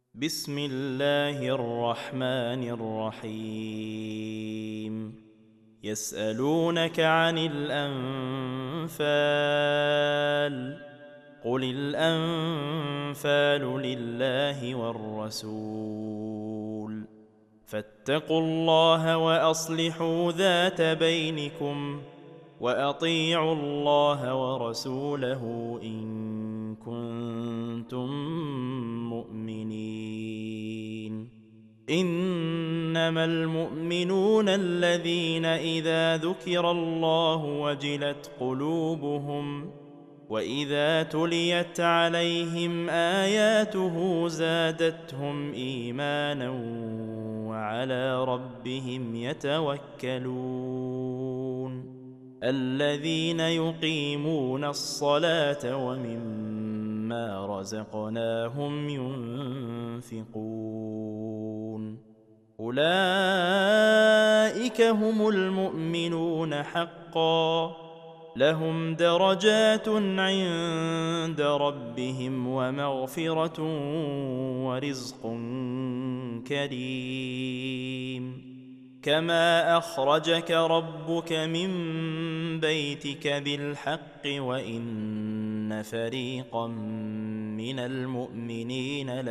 بسم الله الرحمن الرحيم يسألونك عن الأنفال قل الأنفال لله والرسول فاتقوا الله وأصلحوا ذات بينكم وأطيعوا الله ورسوله إن كنتم مؤمنين إنما المؤمنون الذين إذا ذكر الله وجلت قلوبهم وإذا تليت عليهم آياته زادتهم إيمانا وعلى ربهم يتوكلون الذين يقيمون الصلاة ومما رزقناهم ينفقون أولئك هم المؤمنون حقا لهم درجات عند ربهم ومغفرة ورزق كريم كما أخرجك ربك من بيتك بالحق وإن فريقا من المؤمنين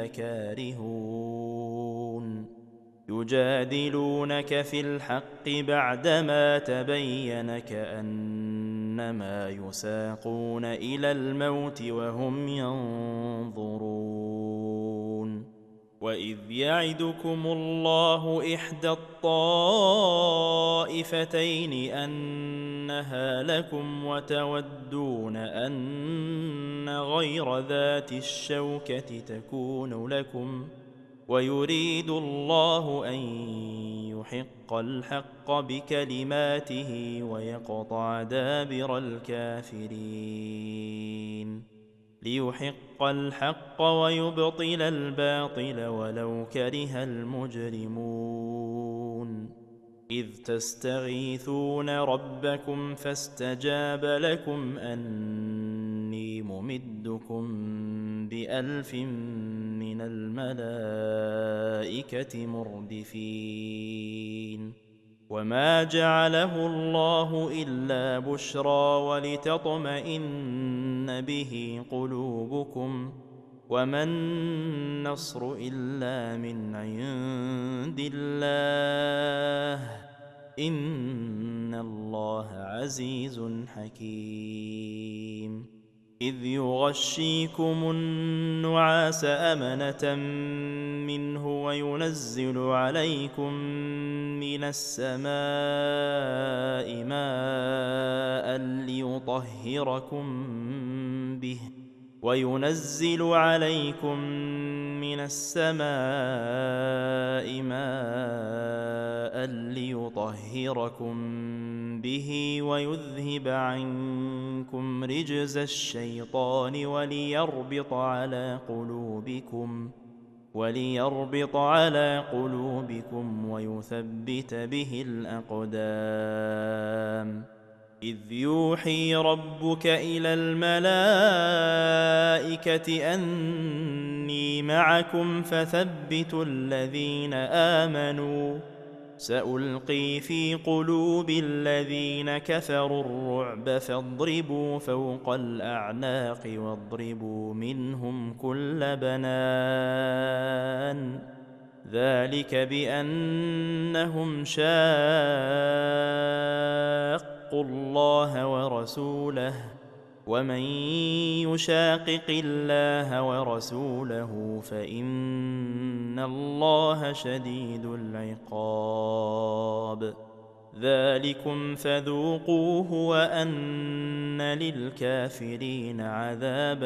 لكارهون يجادلونك في الحق بعدما تبين كأنما يساقون إلى الموت وهم ينظرون وإذ يعدكم الله إحدى الطائفتين أنها لكم وتودون أن غير ذات الشوكة تكون لكم ويريد الله أن يحق الحق بكلماته ويقطع دابر الكافرين ليحق الحق ويبطل الباطل ولو كره المجرمون إذ تستغيثون ربكم فاستجاب لكم أني ممدكم ب1000 من الملائكة مردفين وما جعله الله إلا بشرى ولتطمئن به قلوبكم وما النصر إلا من عند الله إن الله عزيز حكيم إذ يغشيكم النعاس أمنة منه وينزل عليكم من السماء ماء ليطهركم به ويذهب عنكم رجز الشيطان وليربط على قلوبكم ويثبت به الأقدام إذ يوحي ربك إلى الملائكة أني معكم فثبتوا الذين آمنوا سألقي في قلوب الذين كفروا الرعب فاضربوا فوق الأعناق واضربوا منهم كل بنان ذلك بأنهم شاقوا الله ورسوله ومن يشاقق الله ورسوله فإن الله شديد العقاب ذلكم فذوقوه وأن للكافرين عذاب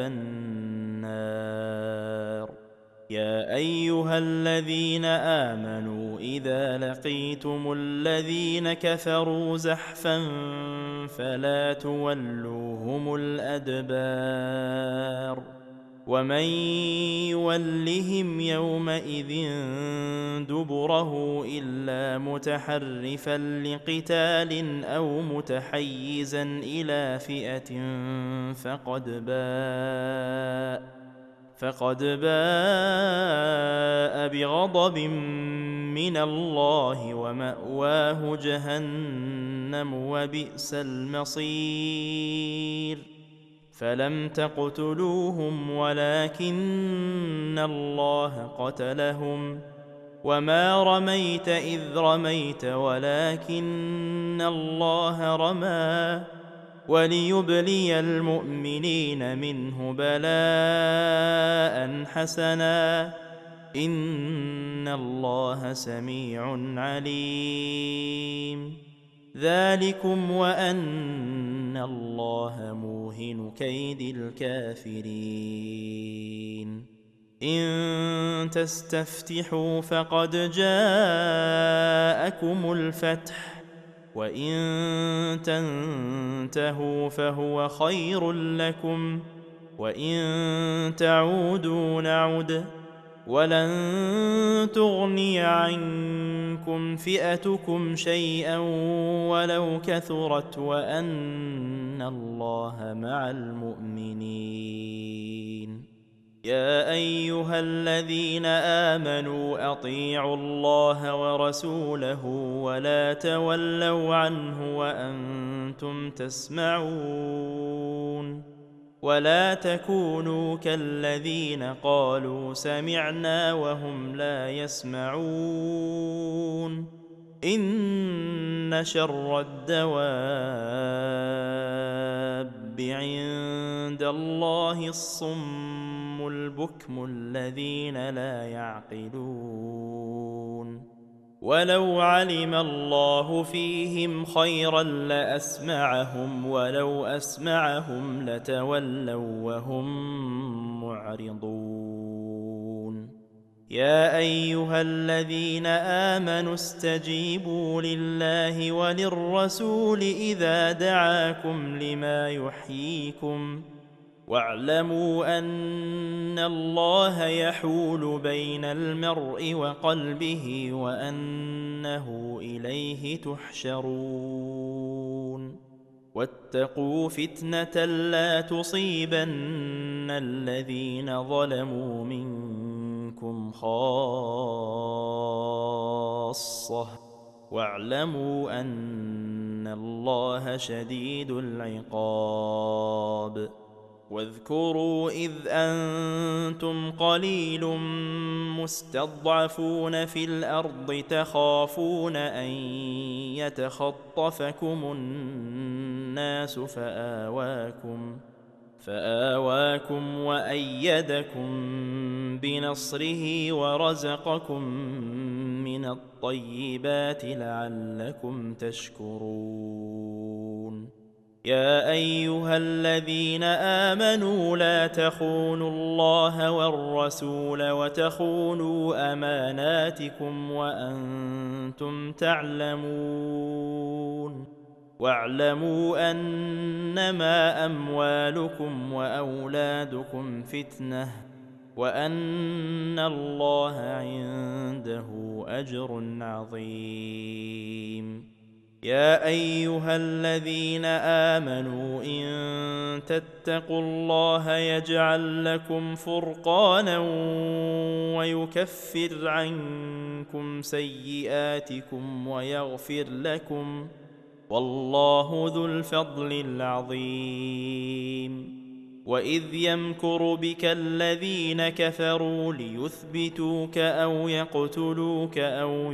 النار يا أيها الذين آمنوا إذا لقيتم الذين كفروا زحفا فلا تولوهم الأدبار ومن يولهم يومئذ دبره إلا متحرفا لقتال أو متحيزا إلى فئة فقد باء بغضب من الله ومأواه جهنم وبئس المصير فلم تقتلوهم ولكن الله قتلهم وما رميت إذ رميت ولكن الله رمى وليبلي المؤمنين منه بلاء حسنا إن الله سميع عليم ذلكم وأن الله موهن كيد الكافرين إن تستفتحوا فقد جاءكم الفتح وإن تنتهوا فهو خير لكم وإن تعودوا نعد ولن تغني عنكم فئتكم شيئا ولو كثرت وأن الله مع المؤمنين يا أيها الذين آمنوا أطيعوا الله ورسوله ولا تولوا عنه وأنتم تسمعون ولا تكونوا كالذين قالوا سمعنا وهم لا يسمعون إن شر الدواب عند الله الصم البكم الذين لا يعقلون ولو علم الله فيهم خيرا لأسمعهم ولو أسمعهم لتولوا وهم معرضون يا أيها الذين آمنوا استجيبوا لله وللرسول إذا دعاكم لما يحييكم واعلموا أن الله يحول بين المرء وقلبه وأنه إليه تحشرون واتقوا فتنة لا تصيبن الذين ظلموا منكم خاصة واعلموا أن الله شديد العقاب واذكروا إذ أنتم قليل مستضعفون في الأرض تخافون أن يتخطفكم الناس فآواكم وأيدكم بنصره ورزقكم من الطيبات لعلكم تشكرون يا أيها الذين آمنوا لا تخونوا الله والرسول وتخونوا أماناتكم وأنتم تعلمون واعلموا أنما أموالكم وأولادكم فتنة وأن الله عنده أجر عظيم يا أيها الذين آمنوا إن تتقوا الله يجعل لكم فرقانا ويكفر عنكم سيئاتكم ويغفر لكم والله ذو الفضل العظيم وإذ يمكر بك الذين كفروا ليثبتوك أو يقتلوك أو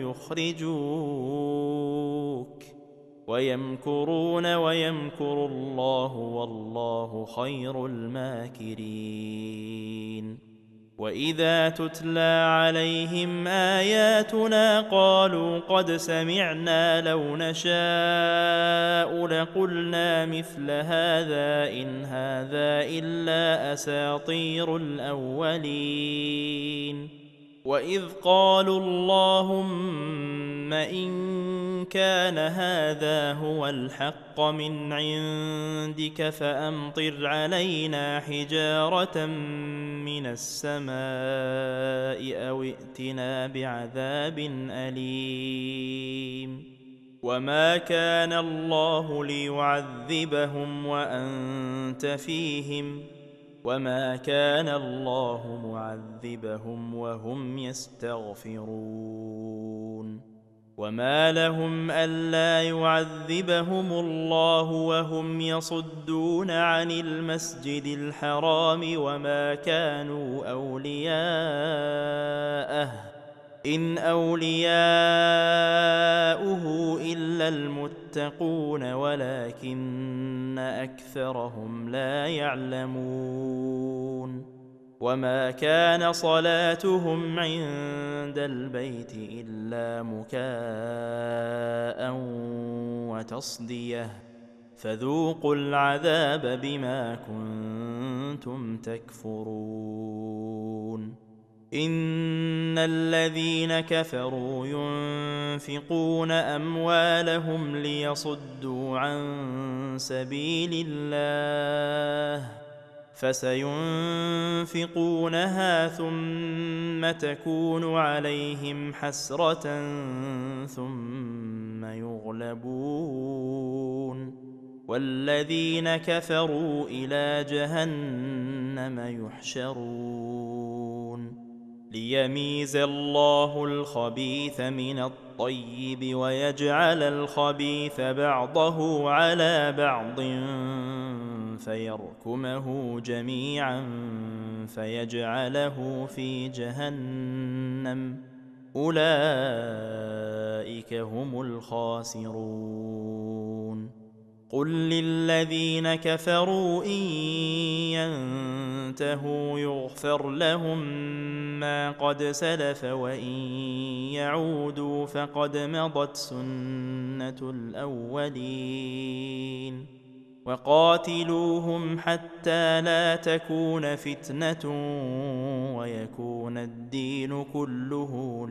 يخرجوك ويمكرون ويمكر الله والله خير الماكرين وإذا تتلى عليهم آياتنا قالوا قد سمعنا لو نشاء لقلنا مثل هذا إن هذا إلا أساطير الأولين وإذ قالوا اللهم إن كان هذا هو الحق من عندك فأمطر علينا حجارة من السماء أو ائتنا بعذاب أليم وما كان الله ليعذبهم وأنت فيهم وما كان الله معذبهم وهم يستغفرون وما لهم ألا يعذبهم الله وهم يصدون عن المسجد الحرام وما كانوا أولياءه إن أولياؤه إلا المتقون ولكن أكثرهم لا يعلمون وما كان صلاتهم عند البيت إلا مكاء وتصدية فذوقوا العذاب بما كنتم تكفرون إن الذين كفروا ينفقون أموالهم ليصدوا عن سبيل الله فسينفقونها ثم تكون عليهم حسرة ثم يغلبون والذين كفروا إلى جهنم يحشرون ليميز الله الخبيث من الطيب ويجعل الخبيث بعضه على بعض فيركمه جميعا فيجعله في جهنم أولئك هم الخاسرون قل للذين كفروا إن ينتهوا يغفر لهم ما قد سلف وإن يعودوا فقد مضت سنة الأولين وقاتلوهم حتى لا تكون فتنة ويكون الدين كله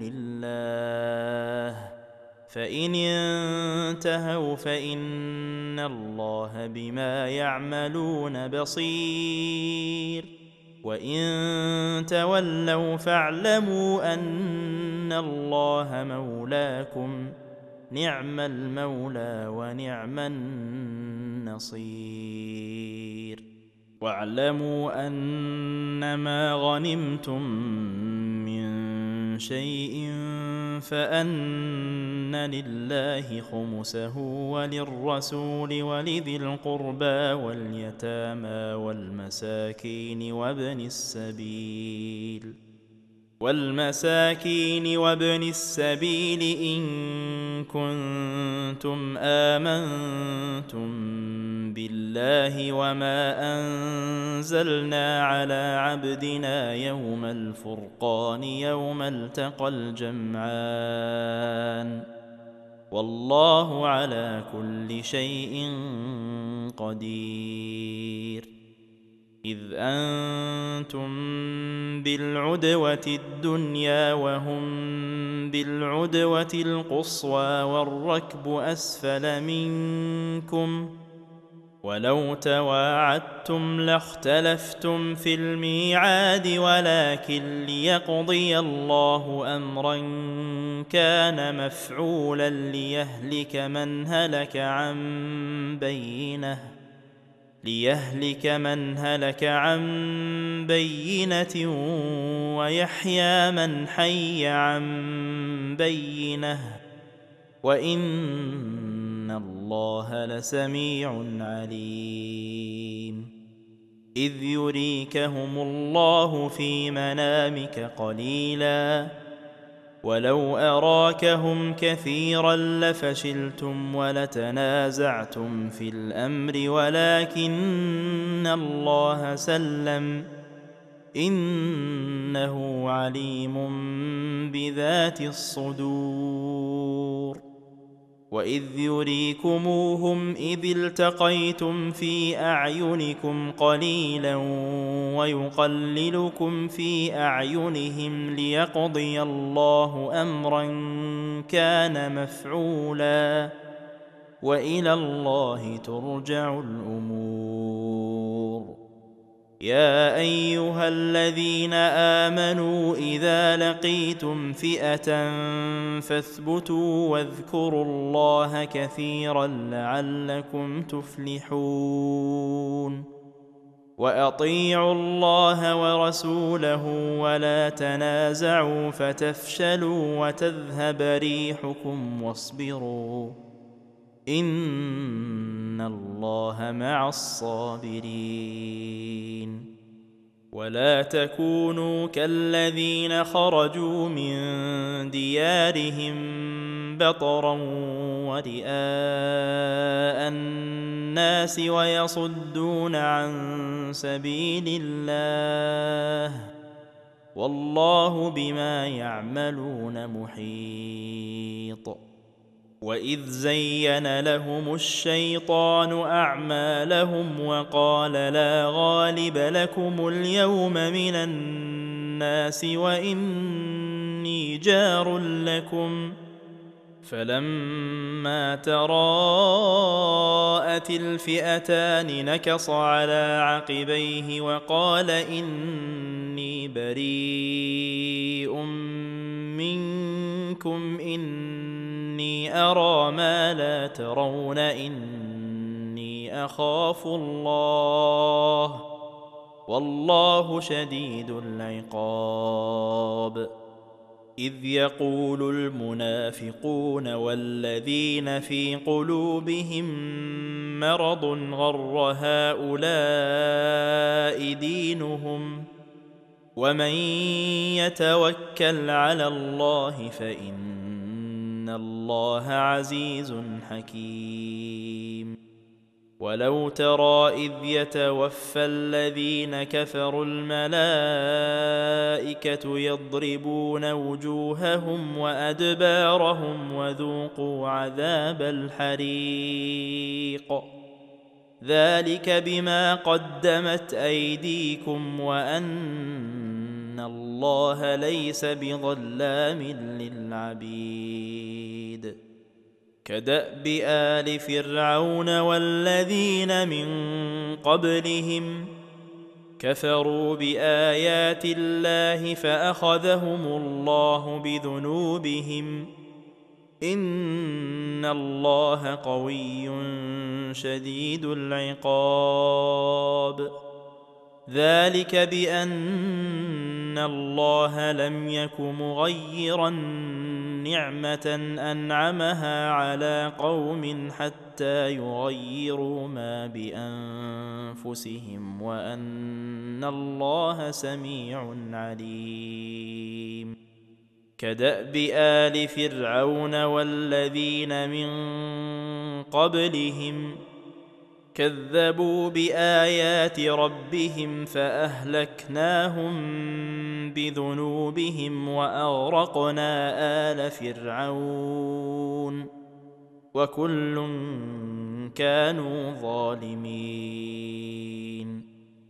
لله فإن انتهوا فإن الله بما يعملون بصير وإن تولوا فاعلموا أن الله مولاكم نعم المولى ونعم النصير واعلموا أنما غنمتم من شيء فأن لله خمسه وللرسول ولذي القربى واليتامى والمساكين وابن السبيل إن كنتم آمنتم بالله وما أنزلنا على عبدنا يوم الفرقان يوم التقى الجمعان والله على كل شيء قدير إذ أنتم بالعدوة الدنيا وهم بالعدوة القصوى والركب أسفل منكم ولو تواعدتم لاختلفتم في الميعاد ولكن ليقضي الله أمرا كان مفعولا ليهلك من هلك عن بينة ويحيى من حي عن بينة وإن الله لسميع عليم إذ يريكهم الله في منامك قليلا ولو أراكهم كثيرا لفشلتم ولتنازعتم في الأمر ولكن الله سلم إنه عليم بذات الصدور وإذ يريكموهم إذ التقيتم في أعينكم قليلا ويقللكم في أعينهم ليقضي الله أمرا كان مفعولا وإلى الله ترجع الأمور يا أيها الذين آمنوا إذا لقيتم فئة فاثبتوا واذكروا الله كثيرا لعلكم تفلحون وأطيعوا الله ورسوله ولا تنازعوا فتفشلوا وتذهب ريحكم واصبروا إن الله مع الصابرين ولا تكونوا كالذين خرجوا من ديارهم بطرا ورئاء الناس ويصدون عن سبيل الله والله بما يعملون محيط وإذ زين لهم الشيطان أعمالهم وقال لا غالب لكم اليوم من الناس وإني جار لكم فلما تراءت الفئتان نكص على عقبيه وقال إني بريء منكم إني أرى ما لا ترون إني أخاف الله والله شديد العقاب إذ يقول المنافقون والذين في قلوبهم مرض غر هؤلاء دينهم ومن يتوكل على الله فإن الله عزيز حكيم ولو ترى إذ يتوفى الذين كفروا الملائكة يضربون وجوههم وأدبارهم وذوقوا عذاب الحريق ذلك بما قدمت أيديكم وأن الله ليس بظلام للعبيد كدأب آل فرعون والذين من قبلهم كفروا بآيات الله فأخذهم الله بذنوبهم إن الله قوي شديد العقاب ذلك بأن الله لم يك مغيرا نعمة أنعمها على قوم حتى يغيروا ما بأنفسهم وأن الله سميع عليم كدأب آل فرعون والذين من قبلهم كذبوا بآيات ربهم فأهلكناهم بذنوبهم وأغرقنا آل فرعون وكل كانوا ظالمين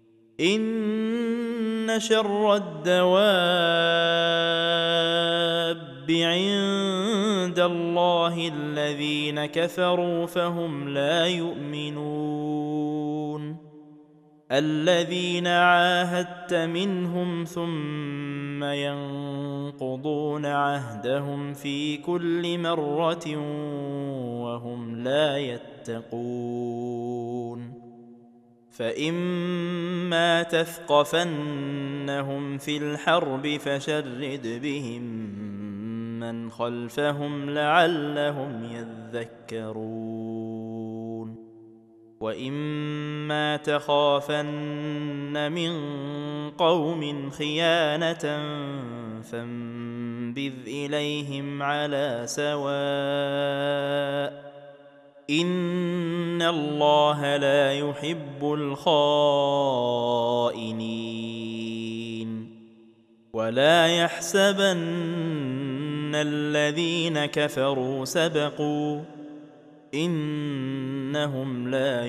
إن شر الدواب عند الله الذين كفروا فهم لا يؤمنون الذين عاهدت منهم ثم ينقضون عهدهم في كل مرة وهم لا يتقون فإما تثقفنهم في الحرب فشرد بهم من خلفهم لعلهم يذكرون وإما تخافن من قوم خيانة فانبذ إليهم على سواء إن الله لا يحب الخائنين ولا يحسبن الذين كفروا سبقوا إنهم لا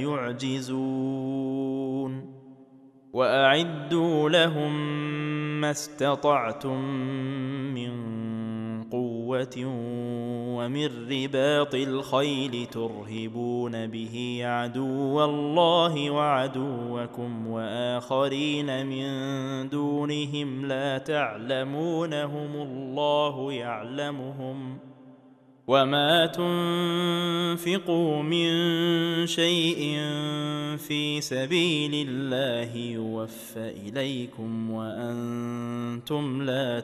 يعجزون وأعدوا لهم ما استطعتم من قوة ومن رباط الخيل ترهبون به عدو الله وعدوكم وآخرين من دونهم لا تعلمونهم الله يعلمهم وما تنفقوا من شيء في سبيل الله يوفى إليكم وأنتم لا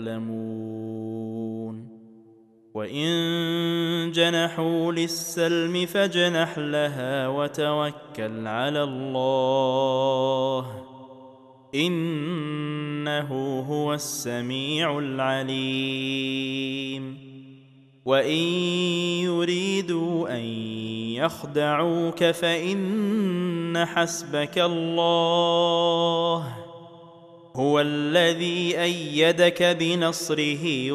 تظلمون وإن جنحوا للسلم فاجنح لها وتوكل على الله إنه هو السميع العليم وإن يريدوا أن يخدعوك فإن حسبك الله هو الذي أيدك بنصره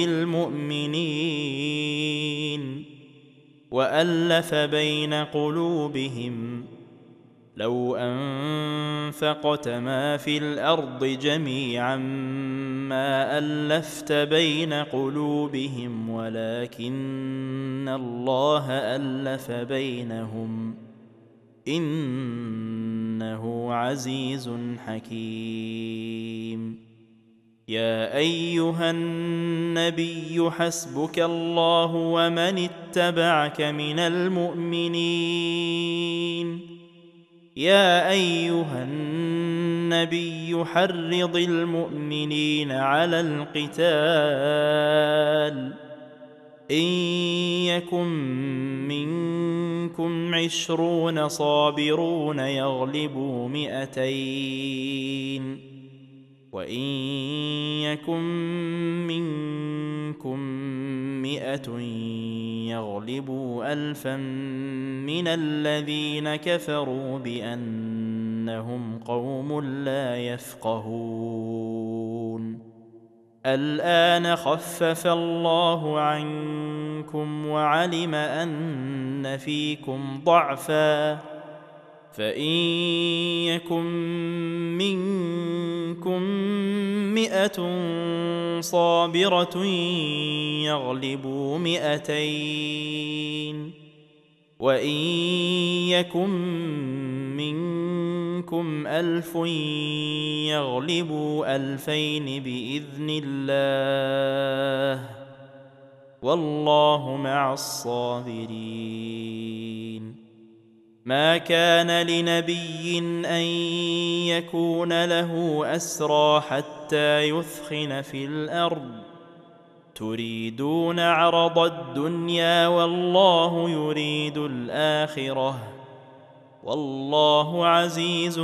وبالمؤمنين وألف بين قلوبهم لو أنفقت ما في الأرض جميعا ما ألفت بين قلوبهم ولكن الله ألف بينهم إنه عزيز حكيم يا أيها النبي حسبك الله ومن اتبعك من المؤمنين يا أيها النبي حرض المؤمنين على القتال إن يكن منكم 20 صابرون يغلبوا 200 وإن يكن منكم 100 يغلبوا 1000 من الذين كفروا بأنهم قوم لا يفقهون الآن خفف الله عنكم وعلم أن فيكم ضعفا فإن يكن منكم 100 صابرة يغلبوا 200 وإن يكن منكم 1000 يغلبوا 2000 بإذن الله والله مع الصابرين ما كان لنبي أن يكون له أسرى حتى يثخن في الأرض تريدون عرض الدنيا والله يريد الآخرة والله عزيز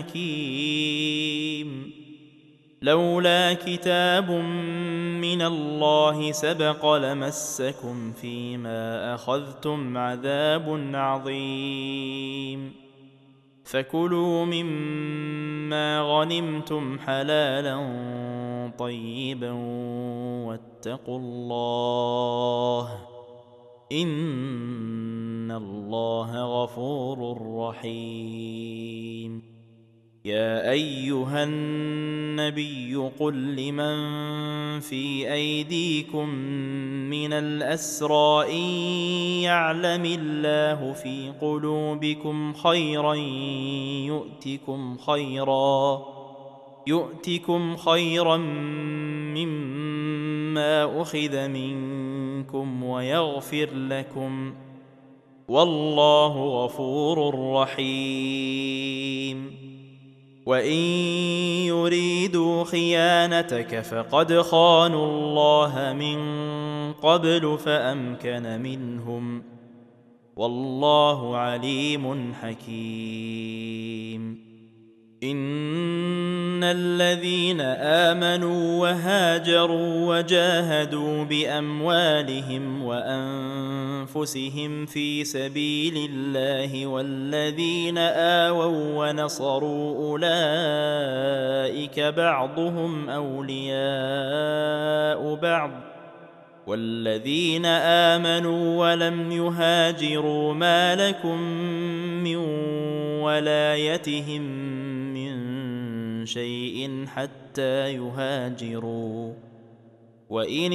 حكيم لولا كتاب من الله سبق لمسكم فيما أخذتم عذاب عظيم فكلوا مما غنمتم حلالا طيبا واتقوا الله إن الله غفور رحيم يا أيها النبي قل لمن في أيديكم من الأسرى إن يعلم الله في قلوبكم خيرا يؤتكم خيرا مما أخذ منكم ويغفر لكم والله غفور رحيم وإن يريدوا خيانتك فقد خانوا الله من قبل فأمكن منهم والله عليم حكيم إن الذين آمنوا وهاجروا وجاهدوا بأموالهم وأنفسهم في سبيل الله والذين آووا ونصروا أولئك بعضهم أولياء بعض والذين آمنوا ولم يهاجروا ما لكم من ولايتهم من شيء حتى يهاجروا وإن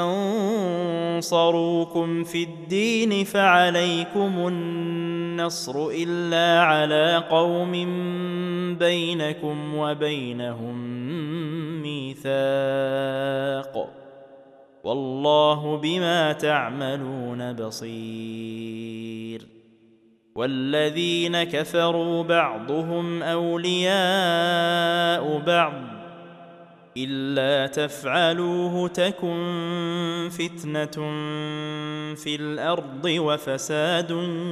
استنصروكم في الدين فعليكم النصر إلا على قوم بينكم وبينهم ميثاق والله بما تعملون بصير. والذين كفروا بعضهم أولياء بعض إلا تفعلوه تكن فتنة في الأرض وفساد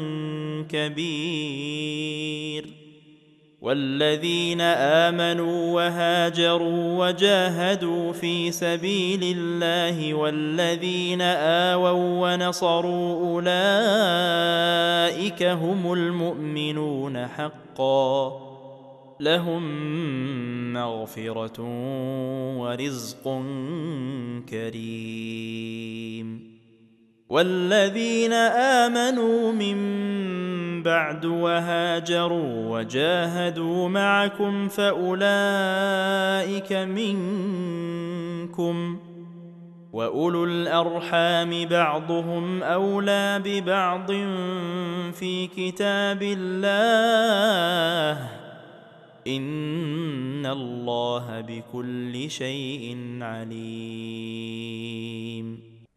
كبير. والذين آمنوا وهاجروا وجاهدوا في سبيل الله والذين آووا ونصروا أولئك هم المؤمنون حقا، لهم مغفرة ورزق كريم. والذين آمنوا من بعد وهاجروا وجاهدوا معكم فأولئك منكم، وأولو الأرحام بعضهم أولى ببعض في كتاب الله، إن الله بكل شيء عليم.